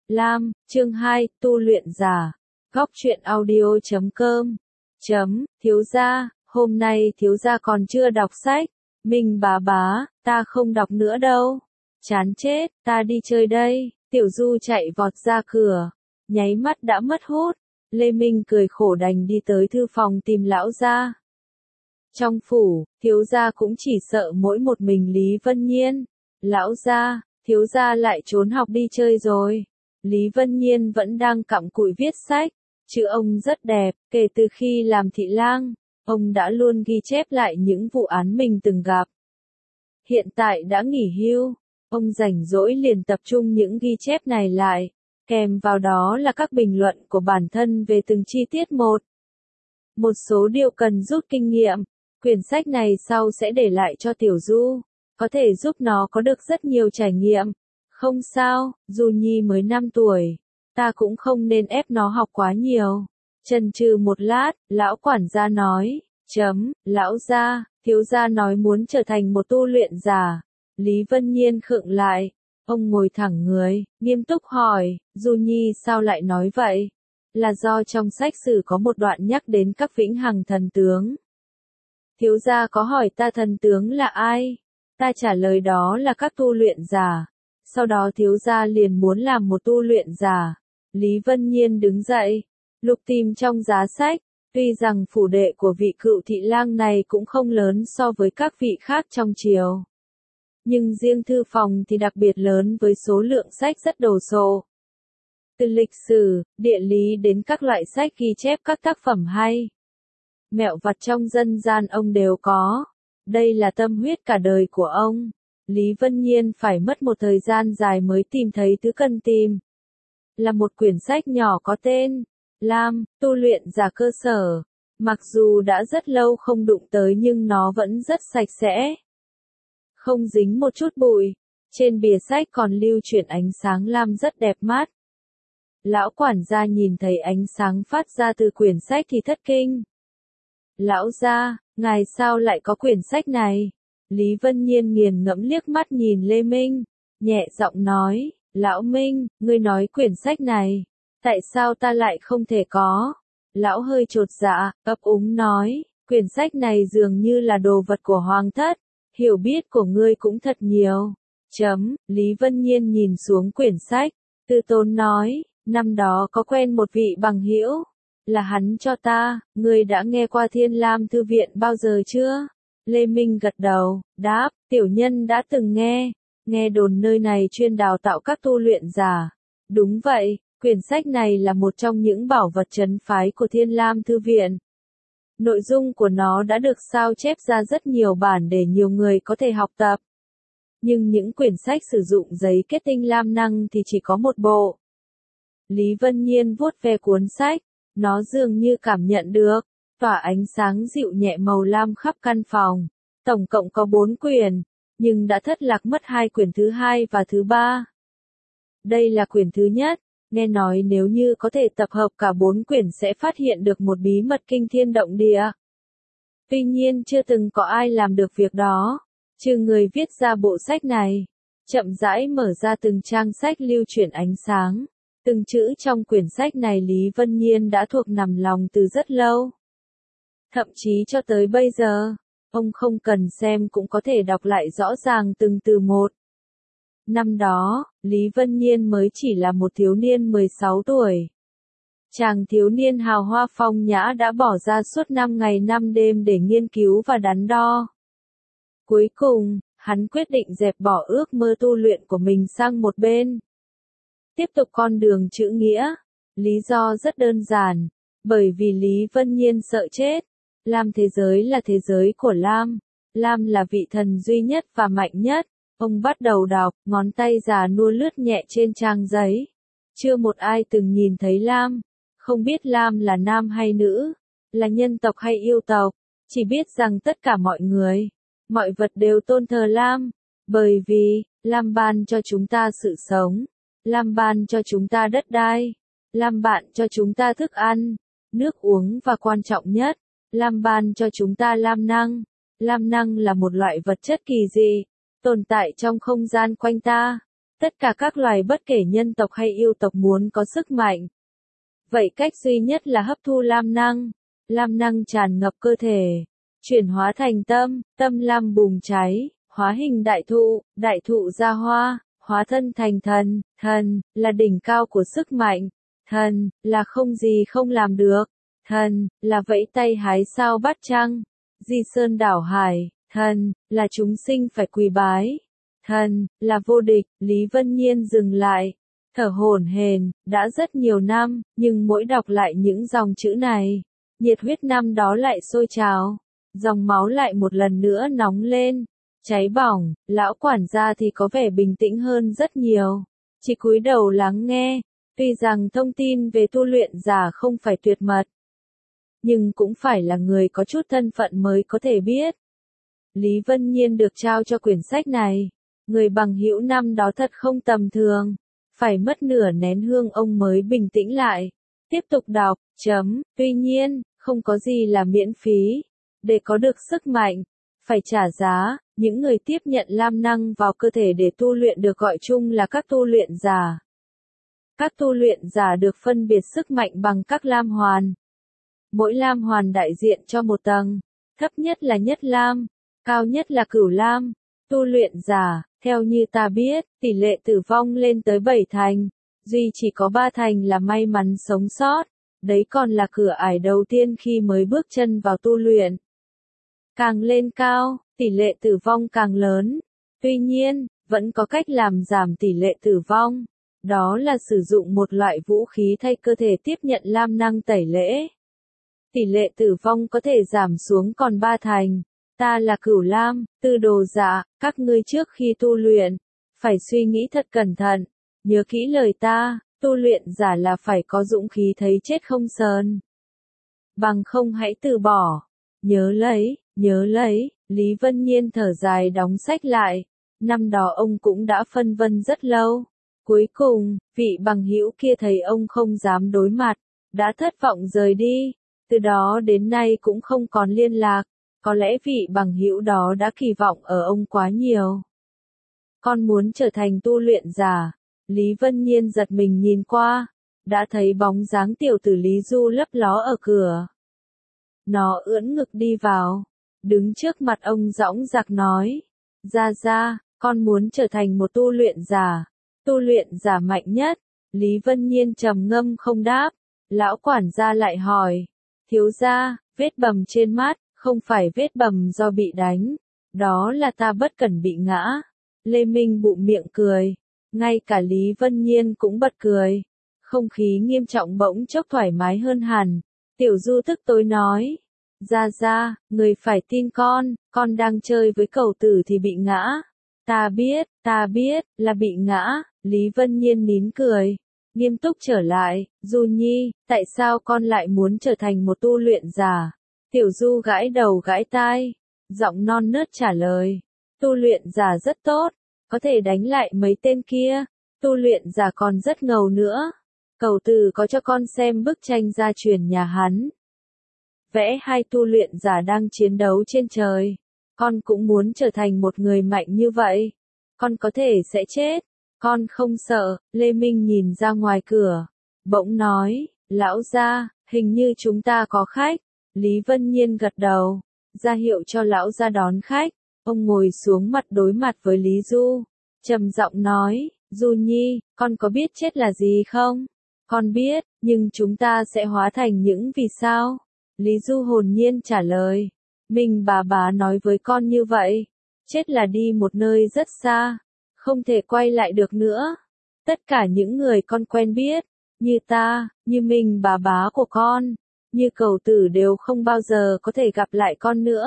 Lam, chương 2, tu luyện giả. Góc truyện audio.com. Thiếu gia, hôm nay thiếu gia còn chưa đọc sách. Minh bá, ta không đọc nữa đâu. Chán chết, ta đi chơi đây. Tiểu Du chạy vọt ra cửa, nháy mắt đã mất hút. Lê Minh cười khổ đành đi tới thư phòng tìm lão gia. Trong phủ, thiếu gia cũng chỉ sợ mỗi một mình Lý Vân Nhiên. Lão gia, thiếu gia lại trốn học đi chơi rồi. Lý Vân Nhiên vẫn đang cặm cụi viết sách. Chữ ông rất đẹp, kể từ khi làm thị lang, ông đã luôn ghi chép lại những vụ án mình từng gặp. Hiện tại đã nghỉ hưu, ông rảnh rỗi liền tập trung những ghi chép này lại, kèm vào đó là các bình luận của bản thân về từng chi tiết một. Một số điều cần rút kinh nghiệm, quyển sách này sau sẽ để lại cho Tiểu Du, có thể giúp nó có được rất nhiều trải nghiệm. Không sao, Du Nhi mới 5 tuổi, ta cũng không nên ép nó học quá nhiều. Chần chừ một lát, lão quản gia nói, lão gia, thiếu gia nói muốn trở thành một tu luyện giả. Lý Vân Nhiên khựng lại, ông ngồi thẳng người, nghiêm túc hỏi, Du Nhi sao lại nói vậy? Là do trong sách sử có một đoạn nhắc đến các vĩnh hằng thần tướng. Thiếu gia có hỏi ta thần tướng là ai? Ta trả lời đó là các tu luyện giả. Sau đó thiếu gia liền muốn làm một tu luyện giả. Lý Vân Nhiên đứng dậy, lục tìm trong giá sách, tuy rằng phủ đệ của vị cựu thị lang này cũng không lớn so với các vị khác trong triều. Nhưng riêng thư phòng thì đặc biệt lớn với số lượng sách rất đồ sộ. Từ lịch sử, địa lý đến các loại sách ghi chép các tác phẩm hay. Mẹo vặt trong dân gian ông đều có. Đây là tâm huyết cả đời của ông. Lý Vân Nhiên phải mất một thời gian dài mới tìm thấy thứ cần tìm. Là một quyển sách nhỏ có tên Lam, tu luyện giả cơ sở. Mặc dù đã rất lâu không đụng tới nhưng nó vẫn rất sạch sẽ. Không dính một chút bụi. Trên bìa sách còn lưu chuyển ánh sáng lam rất đẹp mắt. Lão quản gia nhìn thấy ánh sáng phát ra từ quyển sách thì thất kinh. Lão gia, ngài sao lại có quyển sách này? Lý Vân Nhiên nghiền ngẫm liếc mắt nhìn Lê Minh, nhẹ giọng nói, Lão Minh, ngươi nói quyển sách này, tại sao ta lại không thể có? Lão hơi chột dạ, ấp úng nói, quyển sách này dường như là đồ vật của hoàng thất, hiểu biết của ngươi cũng thật nhiều. Lý Vân Nhiên nhìn xuống quyển sách, từ tốn nói, năm đó có quen một vị bằng hữu, là hắn cho ta, ngươi đã nghe qua Thiên Lam Thư Viện bao giờ chưa? Lê Minh gật đầu, đáp, tiểu nhân đã từng nghe đồn nơi này chuyên đào tạo các tu luyện giả. Đúng vậy, quyển sách này là một trong những bảo vật trấn phái của Thiên Lam Thư Viện. Nội dung của nó đã được sao chép ra rất nhiều bản để nhiều người có thể học tập. Nhưng những quyển sách sử dụng giấy kết tinh lam năng thì chỉ có một bộ. Lý Vân Nhiên vuốt ve cuốn sách, nó dường như cảm nhận được, tỏa ánh sáng dịu nhẹ màu lam khắp căn phòng. Tổng cộng có 4 quyển, nhưng đã thất lạc mất 2 quyển thứ 2 và thứ 3. Đây là quyển thứ nhất, nghe nói nếu như có thể tập hợp cả 4 quyển sẽ phát hiện được một bí mật kinh thiên động địa. Tuy nhiên chưa từng có ai làm được việc đó, trừ người viết ra bộ sách này. Chậm rãi mở ra từng trang sách lưu chuyển ánh sáng. Từng chữ trong quyển sách này Lý Vân Nhiên đã thuộc nằm lòng từ rất lâu. Thậm chí cho tới bây giờ, ông không cần xem cũng có thể đọc lại rõ ràng từng từ một. Năm đó, Lý Vân Nhiên mới chỉ là một thiếu niên 16 tuổi. Chàng thiếu niên hào hoa phong nhã đã bỏ ra suốt 5 ngày 5 đêm để nghiên cứu và đắn đo. Cuối cùng, hắn quyết định dẹp bỏ ước mơ tu luyện của mình sang một bên. Tiếp tục con đường chữ nghĩa. Lý do rất đơn giản, bởi vì Lý Vân Nhiên sợ chết. Lam thế giới là thế giới của Lam. Lam là vị thần duy nhất và mạnh nhất. Ông bắt đầu đọc, ngón tay già nua lướt nhẹ trên trang giấy. Chưa một ai từng nhìn thấy Lam. Không biết Lam là nam hay nữ, là nhân tộc hay yêu tộc. Chỉ biết rằng tất cả mọi người, mọi vật đều tôn thờ Lam. Bởi vì, Lam ban cho chúng ta sự sống. Lam ban cho chúng ta đất đai. Lam ban cho chúng ta thức ăn, nước uống và quan trọng nhất, Lam ban cho chúng ta lam năng. Lam năng là một loại vật chất kỳ dị, tồn tại trong không gian quanh ta. Tất cả các loài bất kể nhân tộc hay yêu tộc muốn có sức mạnh. Vậy cách duy nhất là hấp thu lam năng. Lam năng tràn ngập cơ thể, chuyển hóa thành tâm, tâm lam bùng cháy, hóa hình đại thụ ra hoa, hóa thân thành thần, thần là đỉnh cao của sức mạnh, thần là không gì không làm được, thần là vẫy tay hái sao bắt trăng, di sơn đảo hải, thần là chúng sinh phải quỳ bái, thần là vô địch. Lý Vân Nhiên dừng lại, thở hổn hển, đã rất nhiều năm, nhưng mỗi đọc lại những dòng chữ này, nhiệt huyết năm đó lại sôi trào, dòng máu lại một lần nữa nóng lên, cháy bỏng. Lão quản gia thì có vẻ bình tĩnh hơn rất nhiều, chỉ cúi đầu lắng nghe, tuy rằng thông tin về tu luyện giả không phải tuyệt mật, nhưng cũng phải là người có chút thân phận mới có thể biết. Lý Vân Nhiên được trao cho quyển sách này, người bằng hữu năm đó thật không tầm thường, phải mất nửa nén hương ông mới bình tĩnh lại, tiếp tục đọc, tuy nhiên, không có gì là miễn phí, để có được sức mạnh, phải trả giá. Những người tiếp nhận lam năng vào cơ thể để tu luyện được gọi chung là các tu luyện giả. Các tu luyện giả được phân biệt sức mạnh bằng các lam hoàn. Mỗi lam hoàn đại diện cho một tầng, thấp nhất là nhất lam, cao nhất là cửu lam. Tu luyện giả, theo như ta biết, tỷ lệ tử vong lên tới 7 thành, duy chỉ có 3 thành là may mắn sống sót, đấy còn là cửa ải đầu tiên khi mới bước chân vào tu luyện. Càng lên cao, tỷ lệ tử vong càng lớn. Tuy nhiên, vẫn có cách làm giảm tỷ lệ tử vong. Đó là sử dụng một loại vũ khí thay cơ thể tiếp nhận lam năng tẩy lễ. Tỷ lệ tử vong có thể giảm xuống còn 3 thành. Ta là cửu lam, tư đồ giả, các ngươi trước khi tu luyện, phải suy nghĩ thật cẩn thận. Nhớ kỹ lời ta, tu luyện giả là phải có dũng khí thấy chết không sờn. Bằng không hãy từ bỏ. Nhớ lấy, Lý Vân Nhiên thở dài đóng sách lại. Năm đó ông cũng đã phân vân rất lâu. Cuối cùng, vị bằng hữu kia thấy ông không dám đối mặt, đã thất vọng rời đi. Từ đó đến nay cũng không còn liên lạc. Có lẽ vị bằng hữu đó đã kỳ vọng ở ông quá nhiều. Con muốn trở thành tu luyện giả. Lý Vân Nhiên giật mình nhìn qua, đã thấy bóng dáng tiểu tử Lý Du lấp ló ở cửa. Nó ưỡn ngực đi vào, đứng trước mặt ông dõng dạc nói, ra, con muốn trở thành một tu luyện giả mạnh nhất. Lý Vân Nhiên trầm ngâm không đáp, lão quản gia lại hỏi, thiếu gia, vết bầm trên mắt, không phải vết bầm do bị đánh, đó là ta bất cẩn bị ngã. Lê Minh bụm miệng cười, ngay cả Lý Vân Nhiên cũng bật cười, không khí nghiêm trọng bỗng chốc thoải mái hơn hẳn. Tiểu Du tức tối nói, ra, người phải tin con đang chơi với cẩu tử thì bị ngã. Ta biết, là bị ngã. Lý Vân Nhiên nín cười, nghiêm túc trở lại, Du Nhi, tại sao con lại muốn trở thành một tu luyện giả? Tiểu Du gãi đầu gãi tai, giọng non nớt trả lời, tu luyện giả rất tốt, có thể đánh lại mấy tên kia, tu luyện giả còn rất ngầu nữa. Cẩu tử có cho con xem bức tranh gia truyền nhà hắn. Vẽ hai tu luyện giả đang chiến đấu trên trời. Con cũng muốn trở thành một người mạnh như vậy. Con có thể sẽ chết. Con không sợ. Lê Minh nhìn ra ngoài cửa, bỗng nói, lão gia, hình như chúng ta có khách. Lý Vân Nhiên gật đầu, ra hiệu cho lão gia đón khách. Ông ngồi xuống mặt đối mặt với Lý Du, trầm giọng nói, Du Nhi, con có biết chết là gì không? Con biết, nhưng chúng ta sẽ hóa thành những vì sao? Lý Du hồn nhiên trả lời, mình bà nói với con như vậy, chết là đi một nơi rất xa, không thể quay lại được nữa. Tất cả những người con quen biết, như ta, như mình bà của con, như cẩu tử đều không bao giờ có thể gặp lại con nữa.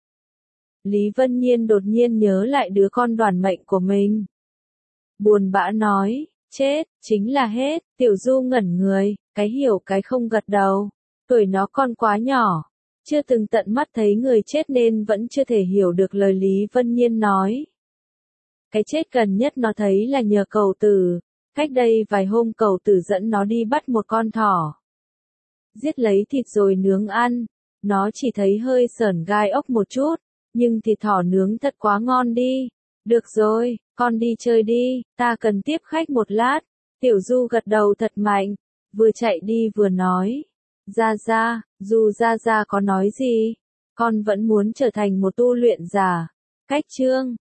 Lý Vân Nhiên đột nhiên nhớ lại đứa con đoàn mệnh của mình. Buồn bã nói, chết, chính là hết. Tiểu Du ngẩn người, cái hiểu cái không gật đầu. Tuổi nó còn quá nhỏ, chưa từng tận mắt thấy người chết nên vẫn chưa thể hiểu được lời Lý Vân Nhiên nói. Cái chết gần nhất nó thấy là nhờ cẩu tử. Cách đây vài hôm cẩu tử dẫn nó đi bắt một con thỏ. Giết lấy thịt rồi nướng ăn. Nó chỉ thấy hơi sởn gai ốc một chút, nhưng thịt thỏ nướng thật quá ngon đi. Được rồi, con đi chơi đi, ta cần tiếp khách một lát. Tiểu Du gật đầu thật mạnh, vừa chạy đi vừa nói. Gia Gia, dù Gia Gia có nói gì, con vẫn muốn trở thành một tu luyện giả. Cách chương